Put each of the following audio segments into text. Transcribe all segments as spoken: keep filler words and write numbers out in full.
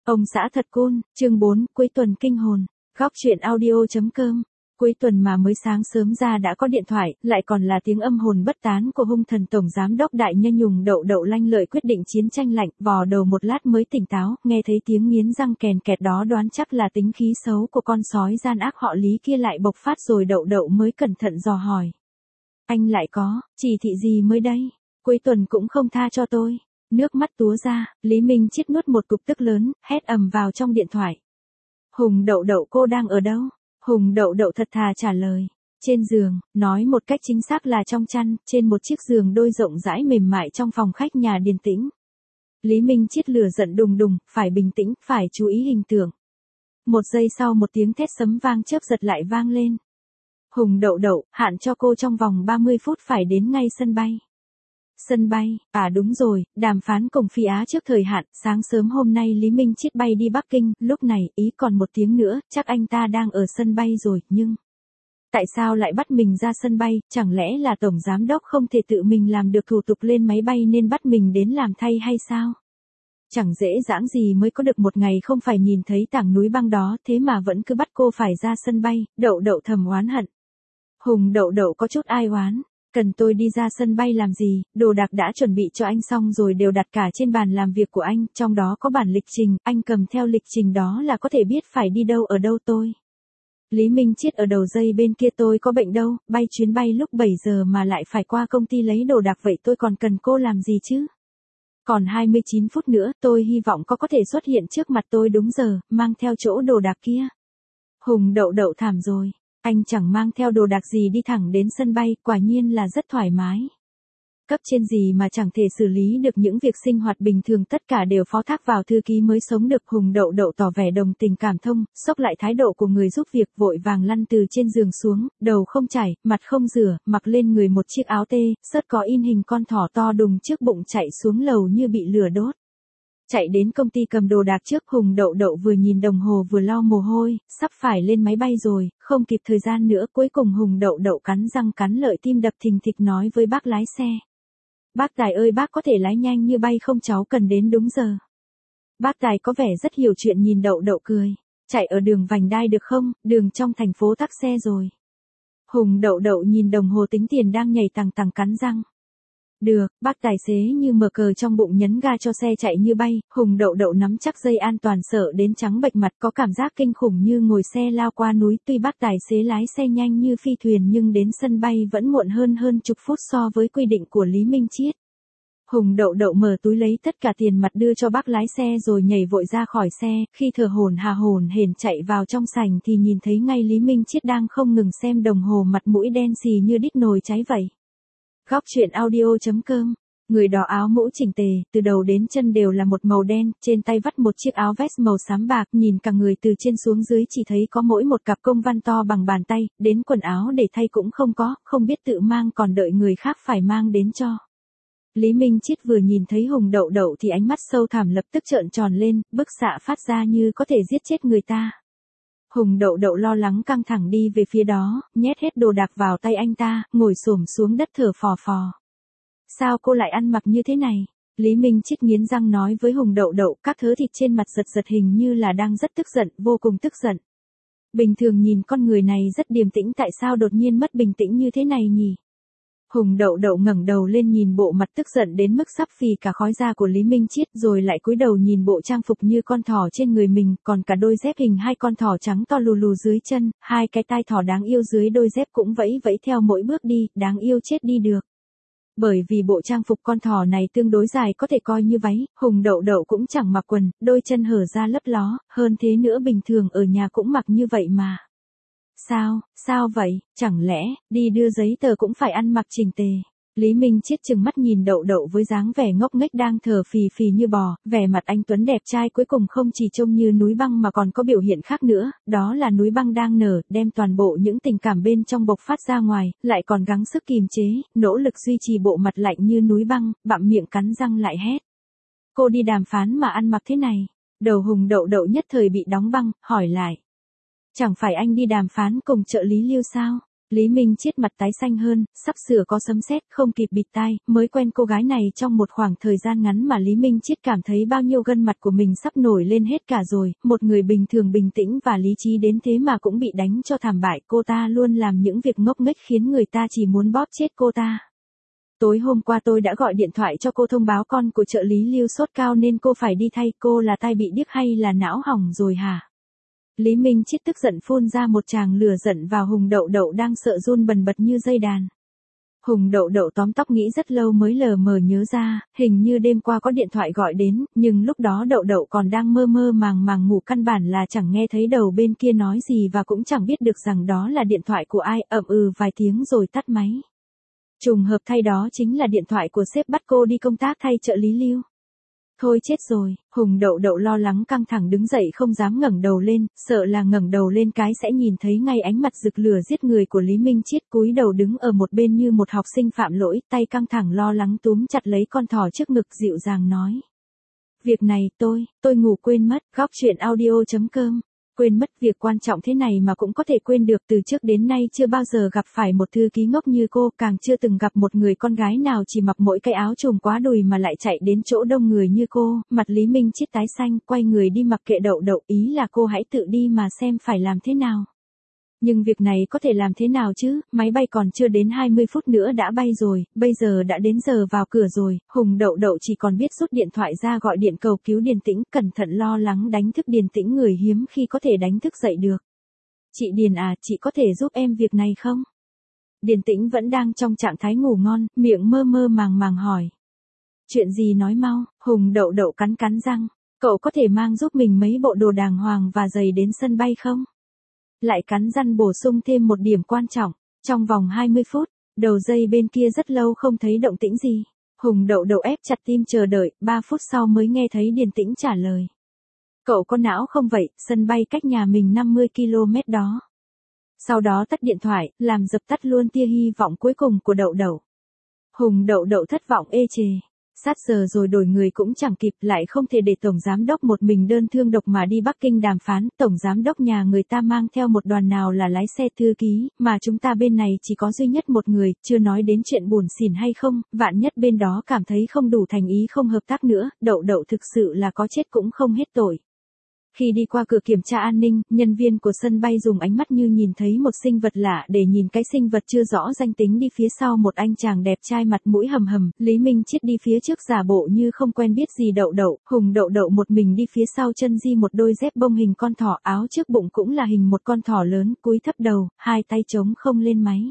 Ông xã thật cool, chương bốn, cuối tuần kinh hồn. Góc truyện audio.com. Cuối tuần mà mới sáng sớm ra đã có điện thoại, lại còn là tiếng âm hồn bất tán của hung thần tổng giám đốc Đại Nhân Nhùng Đậu Đậu lanh lợi quyết định chiến tranh lạnh, vò đầu một lát mới tỉnh táo, nghe thấy tiếng nghiến răng kèn kẹt đó đoán chắc là tính khí xấu của con sói gian ác họ Lý kia lại bộc phát rồi. Đậu Đậu mới cẩn thận dò hỏi. Anh lại có, chỉ thị gì mới đây? Cuối tuần cũng không tha cho tôi. Nước mắt túa ra, Lý Minh Chiết nuốt một cục tức lớn, hét ầm vào trong điện thoại. Hùng Đậu Đậu cô đang ở đâu? Hùng Đậu Đậu thật thà trả lời. Trên giường, nói một cách chính xác là trong chăn, trên một chiếc giường đôi rộng rãi mềm mại trong phòng khách nhà điềm tĩnh. Lý Minh Chiết lửa giận đùng đùng, phải bình tĩnh, phải chú ý hình tượng. Một giây sau một tiếng thét sấm vang chớp giật lại vang lên. Hùng Đậu Đậu, hạn cho cô trong vòng ba mươi phút phải đến ngay sân bay. Sân bay, à đúng rồi, đàm phán cùng Phi Á trước thời hạn, sáng sớm hôm nay Lý Minh Chiết bay đi Bắc Kinh, lúc này, ý còn một tiếng nữa, chắc anh ta đang ở sân bay rồi, nhưng... Tại sao lại bắt mình ra sân bay, chẳng lẽ là Tổng Giám Đốc không thể tự mình làm được thủ tục lên máy bay nên bắt mình đến làm thay hay sao? Chẳng dễ dãng gì mới có được một ngày không phải nhìn thấy tảng núi băng đó, thế mà vẫn cứ bắt cô phải ra sân bay. Đậu Đậu thầm oán hận. Hùng Đậu Đậu có chút ai oán. Cần tôi đi ra sân bay làm gì, đồ đạc đã chuẩn bị cho anh xong rồi đều đặt cả trên bàn làm việc của anh, trong đó có bản lịch trình, anh cầm theo lịch trình đó là có thể biết phải đi đâu ở đâu tôi. Lý Minh Chiết ở đầu dây bên kia tôi có bệnh đâu, bay chuyến bay lúc bảy giờ mà lại phải qua công ty lấy đồ đạc vậy tôi còn cần cô làm gì chứ? Còn hai mươi chín phút nữa tôi hy vọng có có thể xuất hiện trước mặt tôi đúng giờ, mang theo chỗ đồ đạc kia. Hùng Đậu Đậu thảm rồi. Anh chẳng mang theo đồ đạc gì đi thẳng đến sân bay, quả nhiên là rất thoải mái. Cấp trên gì mà chẳng thể xử lý được những việc sinh hoạt bình thường, tất cả đều phó thác vào thư ký mới sống được. Hùng Đậu Đậu tỏ vẻ đồng tình cảm thông, xốc lại thái độ của người giúp việc, vội vàng lăn từ trên giường xuống, đầu không chải, mặt không rửa, mặc lên người một chiếc áo tê, sớt có in hình con thỏ to đùng trước bụng chạy xuống lầu như bị lửa đốt. Chạy đến công ty cầm đồ đạc trước, Hùng Đậu Đậu vừa nhìn đồng hồ vừa lau mồ hôi, sắp phải lên máy bay rồi, không kịp thời gian nữa. Cuối cùng Hùng Đậu Đậu cắn răng cắn lợi, tim đập thình thịch nói với bác lái xe. Bác Tài ơi, bác có thể lái nhanh như bay không, cháu cần đến đúng giờ. Bác Tài có vẻ rất hiểu chuyện, nhìn Đậu Đậu cười. Chạy ở đường vành đai được không, đường trong thành phố tắc xe rồi. Hùng Đậu Đậu nhìn đồng hồ tính tiền đang nhảy tằng tằng cắn răng. Được, bác tài xế như mở cờ trong bụng nhấn ga cho xe chạy như bay. Hùng Đậu Đậu nắm chắc dây an toàn sợ đến trắng bệch mặt, có cảm giác kinh khủng như ngồi xe lao qua núi. Tuy bác tài xế lái xe nhanh như phi thuyền nhưng đến sân bay vẫn muộn hơn hơn chục phút so với quy định của Lý Minh Chiết. Hùng Đậu Đậu mở túi lấy tất cả tiền mặt đưa cho bác lái xe rồi nhảy vội ra khỏi xe. Khi thở hổn hà hổn hển chạy vào trong sảnh thì nhìn thấy ngay Lý Minh Chiết đang không ngừng xem đồng hồ, mặt mũi đen xì như đít nồi cháy vậy. Góc truyện audio.com. Người đó áo mũ chỉnh tề, từ đầu đến chân đều là một màu đen, trên tay vắt một chiếc áo vest màu xám bạc, nhìn cả người từ trên xuống dưới chỉ thấy có mỗi một cặp công văn to bằng bàn tay, đến quần áo để thay cũng không có, không biết tự mang còn đợi người khác phải mang đến cho. Lý Minh Chiết vừa nhìn thấy Hùng Đậu Đậu thì ánh mắt sâu thẳm lập tức trợn tròn lên, bức xạ phát ra như có thể giết chết người ta. Hùng Đậu Đậu lo lắng căng thẳng đi về phía đó, nhét hết đồ đạc vào tay anh ta, ngồi xổm xuống đất thở phò phò. Sao cô lại ăn mặc như thế này? Lý Minh Chiết nghiến răng nói với Hùng Đậu Đậu, các thớ thịt trên mặt giật giật hình như là đang rất tức giận, vô cùng tức giận. Bình thường nhìn con người này rất điềm tĩnh, tại sao đột nhiên mất bình tĩnh như thế này nhỉ? Hùng Đậu Đậu ngẩng đầu lên nhìn bộ mặt tức giận đến mức sắp phì cả khói da của Lý Minh Chiết, rồi lại cúi đầu nhìn bộ trang phục như con thỏ trên người mình, còn cả đôi dép hình hai con thỏ trắng to lù lù dưới chân, hai cái tai thỏ đáng yêu dưới đôi dép cũng vẫy vẫy theo mỗi bước đi, đáng yêu chết đi được. Bởi vì bộ trang phục con thỏ này tương đối dài có thể coi như váy, Hùng Đậu Đậu cũng chẳng mặc quần, đôi chân hở ra lấp ló, hơn thế nữa bình thường ở nhà cũng mặc như vậy mà. Sao, sao vậy, chẳng lẽ, đi đưa giấy tờ cũng phải ăn mặc chỉnh tề? Lý Minh Chiết trừng mắt nhìn Đậu Đậu với dáng vẻ ngốc nghếch đang thở phì phì như bò, vẻ mặt anh tuấn đẹp trai cuối cùng không chỉ trông như núi băng mà còn có biểu hiện khác nữa, đó là núi băng đang nở, đem toàn bộ những tình cảm bên trong bộc phát ra ngoài, lại còn gắng sức kìm chế, nỗ lực duy trì bộ mặt lạnh như núi băng, bặm miệng cắn răng lại hét. Cô đi đàm phán mà ăn mặc thế này? Đầu Hùng Đậu Đậu nhất thời bị đóng băng, hỏi lại. Chẳng phải anh đi đàm phán cùng trợ lý Lưu sao? Lý Minh Chiết mặt tái xanh hơn, sắp sửa có sấm sét, không kịp bịt tai, mới quen cô gái này trong một khoảng thời gian ngắn mà Lý Minh Chiết cảm thấy bao nhiêu gân mặt của mình sắp nổi lên hết cả rồi, một người bình thường bình tĩnh và lý trí đến thế mà cũng bị đánh cho thảm bại, cô ta luôn làm những việc ngốc nghếch khiến người ta chỉ muốn bóp chết cô ta. Tối hôm qua tôi đã gọi điện thoại cho cô thông báo con của trợ lý Lưu sốt cao nên cô phải đi thay, cô là tai bị điếc hay là não hỏng rồi hả? Lý Minh Chiết tức giận phun ra một tràng lửa giận vào Hùng Đậu Đậu đang sợ run bần bật như dây đàn. Hùng Đậu Đậu tóm tóc nghĩ rất lâu mới lờ mờ nhớ ra, hình như đêm qua có điện thoại gọi đến, nhưng lúc đó Đậu Đậu còn đang mơ mơ màng màng ngủ, căn bản là chẳng nghe thấy đầu bên kia nói gì và cũng chẳng biết được rằng đó là điện thoại của ai, ậm ừ vài tiếng rồi tắt máy. Trùng hợp thay đó chính là điện thoại của sếp bắt cô đi công tác thay trợ lý Lưu. Thôi chết rồi, Hùng Đậu Đậu lo lắng căng thẳng đứng dậy không dám ngẩng đầu lên, sợ là ngẩng đầu lên cái sẽ nhìn thấy ngay ánh mặt rực lửa giết người của Lý Minh Chiết, cúi đầu đứng ở một bên như một học sinh phạm lỗi, tay căng thẳng lo lắng túm chặt lấy con thỏ trước ngực dịu dàng nói. Việc này tôi, tôi ngủ quên mất, góc truyện audio chấm com. Quên mất, việc quan trọng thế này mà cũng có thể quên được, từ trước đến nay chưa bao giờ gặp phải một thư ký ngốc như cô, càng chưa từng gặp một người con gái nào chỉ mặc mỗi cái áo trùm quá đùi mà lại chạy đến chỗ đông người như cô. Mặt Lý Minh Chiết tái xanh, quay người đi, mặc kệ Đậu Đậu, ý là cô hãy tự đi mà xem phải làm thế nào. Nhưng việc này có thể làm thế nào chứ, máy bay còn chưa đến hai mươi phút nữa đã bay rồi, bây giờ đã đến giờ vào cửa rồi, Hùng Đậu Đậu chỉ còn biết rút điện thoại ra gọi điện cầu cứu Điền Tĩnh, cẩn thận lo lắng đánh thức Điền Tĩnh, người hiếm khi có thể đánh thức dậy được. Chị Điền à, chị có thể giúp em việc này không? Điền Tĩnh vẫn đang trong trạng thái ngủ ngon, miệng mơ mơ màng màng hỏi. Chuyện gì nói mau, Hùng Đậu Đậu cắn cắn răng, cậu có thể mang giúp mình mấy bộ đồ đàng hoàng và giày đến sân bay không? Lại cắn răng bổ sung thêm một điểm quan trọng, trong vòng hai mươi phút, đầu dây bên kia rất lâu không thấy động tĩnh gì. Hùng Đậu Đậu ép chặt tim chờ đợi, ba phút sau mới nghe thấy Điền Tĩnh trả lời. Cậu có não không vậy, sân bay cách nhà mình năm mươi ki lô mét đó. Sau đó tắt điện thoại, làm dập tắt luôn tia hy vọng cuối cùng của Đậu Đậu. Hùng Đậu Đậu thất vọng ê chề. Sát giờ rồi đổi người cũng chẳng kịp, lại không thể để Tổng Giám Đốc một mình đơn thương độc mà đi Bắc Kinh đàm phán, Tổng Giám Đốc nhà người ta mang theo một đoàn nào là lái xe thư ký, mà chúng ta bên này chỉ có duy nhất một người, chưa nói đến chuyện buồn xỉn hay không, vạn nhất bên đó cảm thấy không đủ thành ý không hợp tác nữa, Đậu Đậu thực sự là có chết cũng không hết tội. Khi đi qua cửa kiểm tra an ninh, nhân viên của sân bay dùng ánh mắt như nhìn thấy một sinh vật lạ để nhìn cái sinh vật chưa rõ danh tính đi phía sau một anh chàng đẹp trai mặt mũi hầm hầm, Lý Minh Chiết đi phía trước giả bộ như không quen biết gì Đậu Đậu, Hùng Đậu Đậu một mình đi phía sau chân di một đôi dép bông hình con thỏ, áo trước bụng cũng là hình một con thỏ lớn, cúi thấp đầu, hai tay trống không lên máy.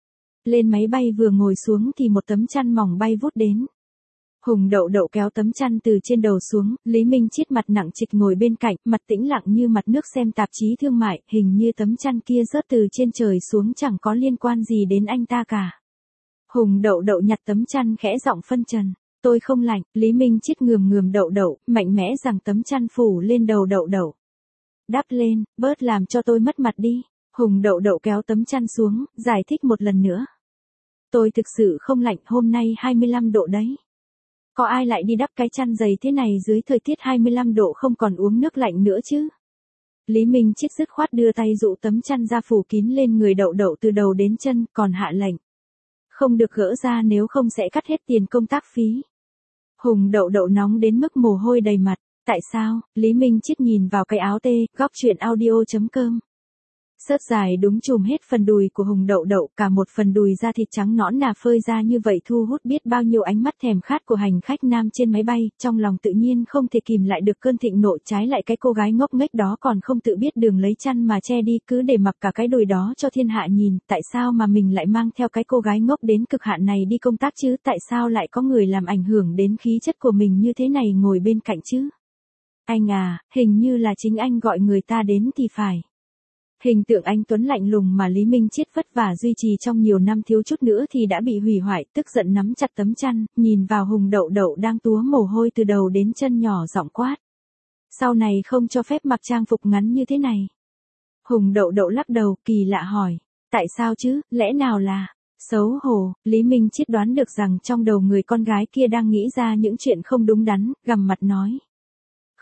Lên máy bay vừa ngồi xuống thì một tấm chăn mỏng bay vút đến. Hùng Đậu Đậu kéo tấm chăn từ trên đầu xuống, Lý Minh Chiết mặt nặng trịch ngồi bên cạnh, mặt tĩnh lặng như mặt nước xem tạp chí thương mại, hình như tấm chăn kia rớt từ trên trời xuống chẳng có liên quan gì đến anh ta cả. Hùng Đậu Đậu nhặt tấm chăn khẽ giọng phân trần, tôi không lạnh, Lý Minh Chiết ngườm ngườm Đậu Đậu, mạnh mẽ rằng tấm chăn phủ lên đầu Đậu Đậu. Đắp lên, bớt làm cho tôi mất mặt đi. Hùng Đậu Đậu kéo tấm chăn xuống, giải thích một lần nữa. Tôi thực sự không lạnh, hôm nay hai mươi lăm độ đấy. Có ai lại đi đắp cái chăn dày thế này dưới thời tiết hai mươi lăm độ không còn uống nước lạnh nữa chứ? Lý Minh Chiết dứt khoát đưa tay dụ tấm chăn ra phủ kín lên người Đậu Đậu từ đầu đến chân, còn hạ lệnh. Không được gỡ ra nếu không sẽ cắt hết tiền công tác phí. Hùng Đậu Đậu nóng đến mức mồ hôi đầy mặt. Tại sao? Lý Minh Chiết nhìn vào cái áo tê, góc truyện audio chấm com. Sớt dài đúng chùm hết phần đùi của Hùng Đậu Đậu, cả một phần đùi da thịt trắng nõn nà phơi ra như vậy thu hút biết bao nhiêu ánh mắt thèm khát của hành khách nam trên máy bay, trong lòng tự nhiên không thể kìm lại được cơn thịnh nộ, trái lại cái cô gái ngốc nghếch đó còn không tự biết đường lấy chăn mà che đi, cứ để mặc cả cái đùi đó cho thiên hạ nhìn, tại sao mà mình lại mang theo cái cô gái ngốc đến cực hạn này đi công tác chứ, tại sao lại có người làm ảnh hưởng đến khí chất của mình như thế này ngồi bên cạnh chứ? Anh à, hình như là chính anh gọi người ta đến thì phải. Hình tượng anh tuấn lạnh lùng mà Lý Minh Chiết vất vả duy trì trong nhiều năm thiếu chút nữa thì đã bị hủy hoại, tức giận nắm chặt tấm chăn, nhìn vào Hùng Đậu Đậu đang túa mồ hôi từ đầu đến chân nhỏ giọng quát. Sau này không cho phép mặc trang phục ngắn như thế này. Hùng Đậu Đậu lắc đầu, kỳ lạ hỏi. Tại sao chứ, lẽ nào là... Xấu hổ, Lý Minh Chiết đoán được rằng trong đầu người con gái kia đang nghĩ ra những chuyện không đúng đắn, gằm mặt nói.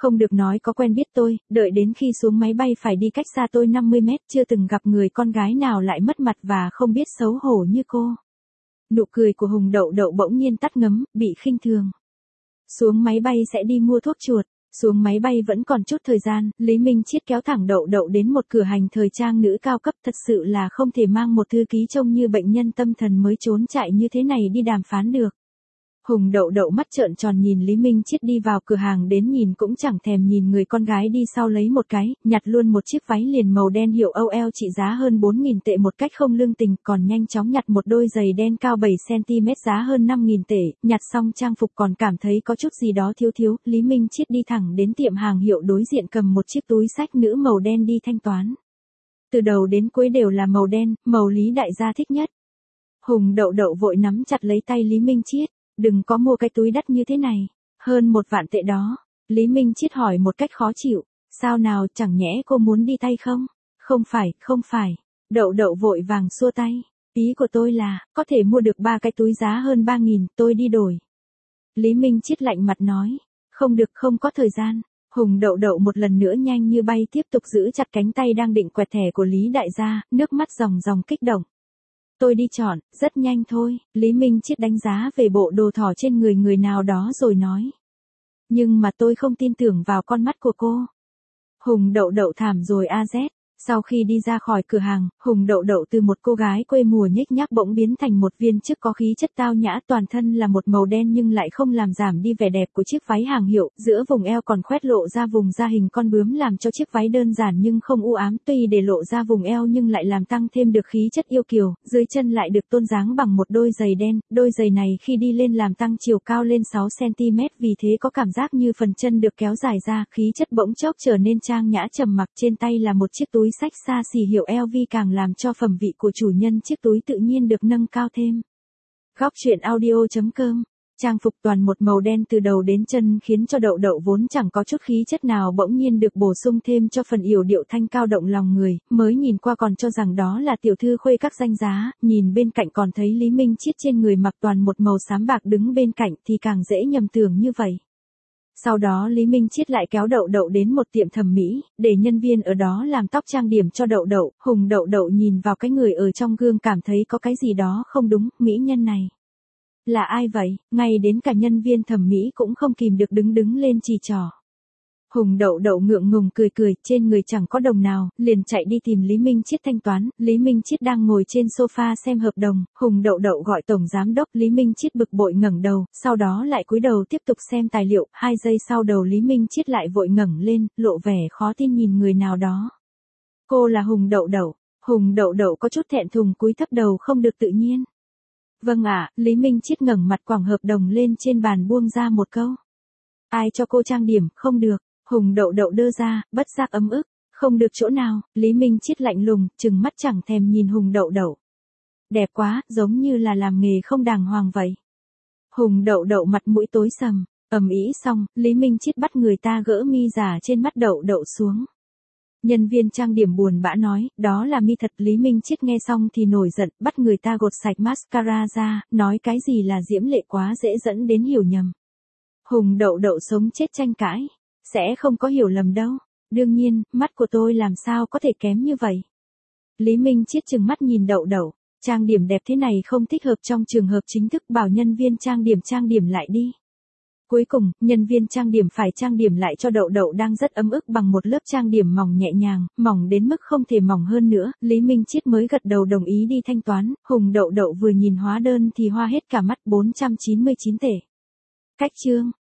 Không được nói có quen biết tôi, đợi đến khi xuống máy bay phải đi cách xa tôi năm mươi mét, chưa từng gặp người con gái nào lại mất mặt và không biết xấu hổ như cô. Nụ cười của Hùng Đậu Đậu bỗng nhiên tắt ngấm, bị khinh thường. Xuống máy bay sẽ đi mua thuốc chuột. Xuống máy bay vẫn còn chút thời gian, Lý Minh Triết kéo thẳng Đậu Đậu đến một cửa hàng thời trang nữ cao cấp, thật sự là không thể mang một thư ký trông như bệnh nhân tâm thần mới trốn chạy như thế này đi đàm phán được. Hùng Đậu Đậu mắt trợn tròn nhìn Lý Minh Triết đi vào cửa hàng, đến nhìn cũng chẳng thèm nhìn người con gái đi sau, lấy một cái, nhặt luôn một chiếc váy liền màu đen hiệu ô lờ trị giá hơn bốn nghìn tệ một cách không lương tình, còn nhanh chóng nhặt một đôi giày đen cao bảy xăng ti mét giá hơn năm nghìn tệ, nhặt xong trang phục còn cảm thấy có chút gì đó thiếu thiếu, Lý Minh Triết đi thẳng đến tiệm hàng hiệu đối diện cầm một chiếc túi xách nữ màu đen đi thanh toán. Từ đầu đến cuối đều là màu đen, màu Lý đại gia thích nhất. Hùng Đậu Đậu vội nắm chặt lấy tay Lý Minh Triết. Đừng có mua cái túi đắt như thế này, hơn một vạn tệ đó. Lý Minh Triết hỏi một cách khó chịu, sao nào, chẳng nhẽ cô muốn đi tay không? Không phải, không phải. Đậu Đậu vội vàng xua tay. Ý của tôi là, có thể mua được ba cái túi giá hơn ba nghìn, tôi đi đổi. Lý Minh Triết lạnh mặt nói, không được, không có thời gian. Hùng Đậu Đậu một lần nữa nhanh như bay tiếp tục giữ chặt cánh tay đang định quẹt thẻ của Lý đại gia, nước mắt ròng ròng kích động. Tôi đi chọn, rất nhanh thôi, Lý Minh Triết đánh giá về bộ đồ thỏ trên người người nào đó rồi nói. Nhưng mà tôi không tin tưởng vào con mắt của cô. Hùng Đậu Đậu thảm rồi a dét. Sau khi đi ra khỏi cửa hàng, Hùng Đậu Đậu từ một cô gái quê mùa nhếch nhác bỗng biến thành một viên chức có khí chất tao nhã, toàn thân là một màu đen nhưng lại không làm giảm đi vẻ đẹp của chiếc váy hàng hiệu, giữa vùng eo còn khoét lộ ra vùng da hình con bướm làm cho chiếc váy đơn giản nhưng không u ám, tuy để lộ ra vùng eo nhưng lại làm tăng thêm được khí chất yêu kiều, dưới chân lại được tôn dáng bằng một đôi giày đen, đôi giày này khi đi lên làm tăng chiều cao lên sáu xăng ti mét, vì thế có cảm giác như phần chân được kéo dài ra, khí chất bỗng chốc trở nên trang nhã trầm mặc, trên tay là một chiếc túi sách xa xỉ hiệu lờ vê càng làm cho phẩm vị của chủ nhân chiếc túi tự nhiên được nâng cao thêm. Góc truyện audio chấm com. Trang phục toàn một màu đen từ đầu đến chân khiến cho Đậu Đậu vốn chẳng có chút khí chất nào bỗng nhiên được bổ sung thêm cho phần yểu điệu thanh cao động lòng người, mới nhìn qua còn cho rằng đó là tiểu thư khuê các danh giá, nhìn bên cạnh còn thấy Lý Minh Triết trên người mặc toàn một màu xám bạc đứng bên cạnh thì càng dễ nhầm tưởng như vậy. Sau đó Lý Minh Triết lại kéo Đậu Đậu đến một tiệm thẩm mỹ, để nhân viên ở đó làm tóc trang điểm cho Đậu Đậu. Hùng Đậu Đậu nhìn vào cái người ở trong gương cảm thấy có cái gì đó không đúng, mỹ nhân này là ai vậy, ngay đến cả nhân viên thẩm mỹ cũng không kìm được đứng đứng lên chỉ trỏ. Hùng Đậu Đậu ngượng ngùng cười cười, trên người chẳng có đồng nào, liền chạy đi tìm Lý Minh Triết thanh toán. Lý Minh Triết đang ngồi trên sofa xem hợp đồng, Hùng Đậu Đậu gọi tổng giám đốc. Lý Minh Triết bực bội ngẩng đầu, sau đó lại cúi đầu tiếp tục xem tài liệu, hai giây sau đầu Lý Minh Triết lại vội ngẩng lên, lộ vẻ khó tin nhìn người nào đó. Cô là Hùng Đậu Đậu. Hùng Đậu Đậu có chút thẹn thùng cúi thấp đầu không được tự nhiên. Vâng ạ, Lý Minh Triết ngẩng mặt quẳng hợp đồng lên trên bàn buông ra một câu. Ai cho cô trang điểm, không được. Hùng Đậu Đậu đưa ra, bất giác ấm ức, không được chỗ nào, Lý Minh Triết lạnh lùng, trừng mắt chẳng thèm nhìn Hùng Đậu Đậu. Đẹp quá, giống như là làm nghề không đàng hoàng vậy. Hùng Đậu Đậu mặt mũi tối sầm, ầm ĩ xong, Lý Minh Triết bắt người ta gỡ mi giả trên mắt Đậu Đậu xuống. Nhân viên trang điểm buồn bã nói, đó là mi thật. Lý Minh Triết nghe xong thì nổi giận, bắt người ta gột sạch mascara ra, nói cái gì là diễm lệ quá dễ dẫn đến hiểu nhầm. Hùng Đậu Đậu sống chết tranh cãi. Sẽ không có hiểu lầm đâu. Đương nhiên, mắt của tôi làm sao có thể kém như vậy. Lý Minh Triết trừng mắt nhìn Đậu Đậu. Trang điểm đẹp thế này không thích hợp trong trường hợp chính thức, bảo nhân viên trang điểm trang điểm lại đi. Cuối cùng, nhân viên trang điểm phải trang điểm lại cho Đậu Đậu đang rất ấm ức bằng một lớp trang điểm mỏng nhẹ nhàng, mỏng đến mức không thể mỏng hơn nữa. Lý Minh Triết mới gật đầu đồng ý đi thanh toán. Hùng Đậu Đậu vừa nhìn hóa đơn thì hoa hết cả mắt, bốn trăm chín mươi chín tệ. Cách chương.